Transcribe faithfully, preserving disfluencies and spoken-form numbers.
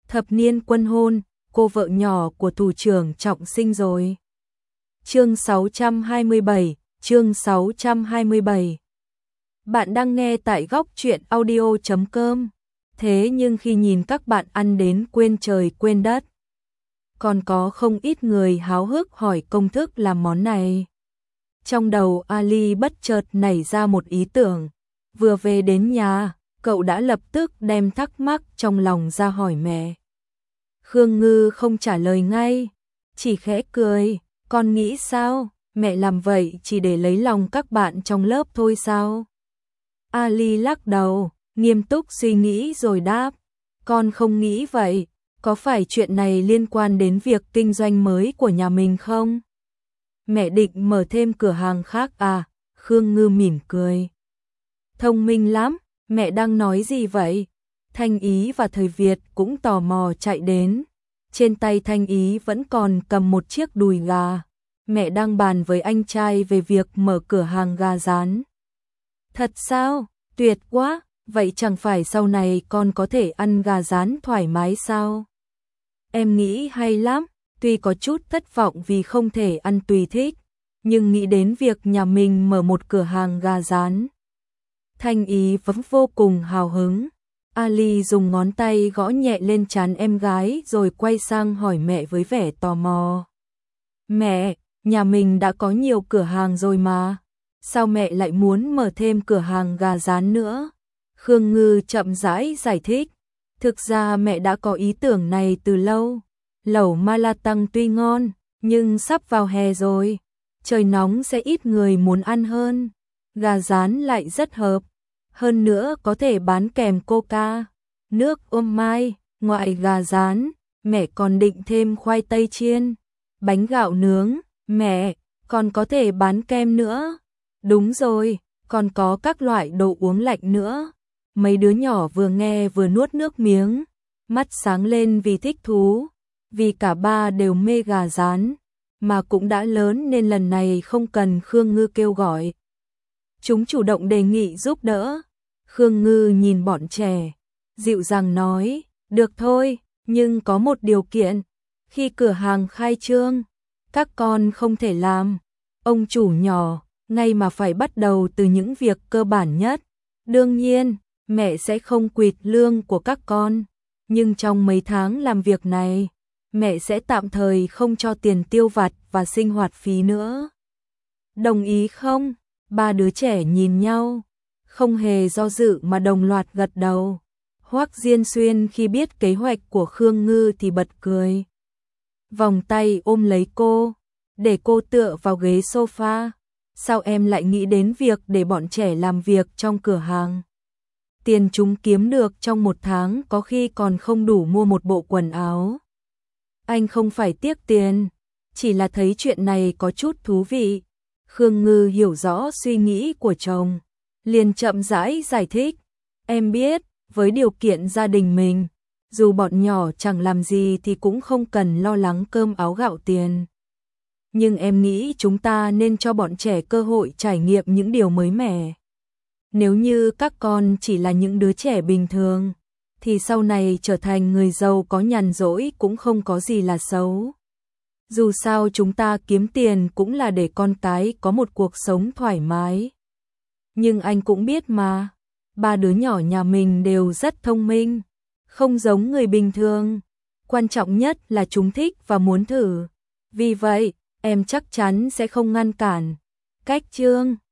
Thập niên quân hôn, cô vợ nhỏ của thủ trưởng Trọng Sinh rồi. Chương sáu trăm hai mươi bảy, chương sáu trăm hai mươi bảy. Bạn đang nghe tại góc truyện audio chấm com. Thế nhưng khi nhìn các bạn ăn đến quên trời quên đất, còn có không ít người háo hức hỏi công thức làm món này. Trong đầu Ali bất chợt nảy ra một ý tưởng. Vừa về đến nhà, cậu đã lập tức đem thắc mắc trong lòng ra hỏi mẹ. Khương Ngư không trả lời ngay, chỉ khẽ cười. Con nghĩ sao, mẹ làm vậy chỉ để lấy lòng các bạn trong lớp thôi sao? Ali lắc đầu, nghiêm túc suy nghĩ rồi đáp. Con không nghĩ vậy, có phải chuyện này liên quan đến việc kinh doanh mới của nhà mình không? Mẹ định mở thêm cửa hàng khác à? Khương Ngư mỉm cười. Thông minh lắm, mẹ đang nói gì vậy? Thanh Ý và Thời Việt cũng tò mò chạy đến. Trên tay Thanh Ý vẫn còn cầm một chiếc đùi gà. Mẹ đang bàn với anh trai về việc mở cửa hàng gà rán. Thật sao? Tuyệt quá! Vậy chẳng phải sau này con có thể ăn gà rán thoải mái sao? Em nghĩ hay lắm, tuy có chút thất vọng vì không thể ăn tùy thích, nhưng nghĩ đến việc nhà mình mở một cửa hàng gà rán. Thanh Ý vẫn vô cùng hào hứng. Ali dùng ngón tay gõ nhẹ lên trán em gái rồi quay sang hỏi mẹ với vẻ tò mò. Mẹ, nhà mình đã có nhiều cửa hàng rồi mà, sao mẹ lại muốn mở thêm cửa hàng gà rán nữa? Khương Ngư chậm rãi giải thích. Thực ra mẹ đã có ý tưởng này từ lâu. Lẩu ma la tăng tuy ngon, nhưng sắp vào hè rồi, trời nóng sẽ ít người muốn ăn hơn. Gà rán lại rất hợp. Hơn nữa có thể bán kèm coca, nước ôm mai. Ngoại gà rán, mẹ còn định thêm khoai tây chiên, bánh gạo nướng. Mẹ, còn có thể bán kem nữa. Đúng rồi, còn có các loại đồ uống lạnh nữa. Mấy đứa nhỏ vừa nghe vừa nuốt nước miếng, mắt sáng lên vì thích thú. Vì cả ba đều mê gà rán, mà cũng đã lớn nên lần này không cần Khương Ngư kêu gọi. Chúng chủ động đề nghị giúp đỡ. Khương Ngư nhìn bọn trẻ, dịu dàng nói, được thôi, nhưng có một điều kiện. Khi cửa hàng khai trương, các con không thể làm ông chủ nhỏ, ngay mà phải bắt đầu từ những việc cơ bản nhất. Đương nhiên, mẹ sẽ không quỵt lương của các con, nhưng trong mấy tháng làm việc này, mẹ sẽ tạm thời không cho tiền tiêu vặt và sinh hoạt phí nữa. Đồng ý không? Ba đứa trẻ nhìn nhau, không hề do dự mà đồng loạt gật đầu. Hoắc Diên Xuyên khi biết kế hoạch của Khương Ngư thì bật cười. Vòng tay ôm lấy cô, để cô tựa vào ghế sofa. Sao em lại nghĩ đến việc để bọn trẻ làm việc trong cửa hàng? Tiền chúng kiếm được trong một tháng có khi còn không đủ mua một bộ quần áo. Anh không phải tiếc tiền, chỉ là thấy chuyện này có chút thú vị. Khương Ngư hiểu rõ suy nghĩ của chồng, liền chậm rãi giải thích. Em biết, với điều kiện gia đình mình, dù bọn nhỏ chẳng làm gì thì cũng không cần lo lắng cơm áo gạo tiền. Nhưng em nghĩ chúng ta nên cho bọn trẻ cơ hội trải nghiệm những điều mới mẻ. Nếu như các con chỉ là những đứa trẻ bình thường, thì sau này trở thành người giàu có nhàn rỗi cũng không có gì là xấu. Dù sao chúng ta kiếm tiền cũng là để con cái có một cuộc sống thoải mái. Nhưng anh cũng biết mà, ba đứa nhỏ nhà mình đều rất thông minh, không giống người bình thường. Quan trọng nhất là chúng thích và muốn thử. Vì vậy, em chắc chắn sẽ không ngăn cản. Cách chương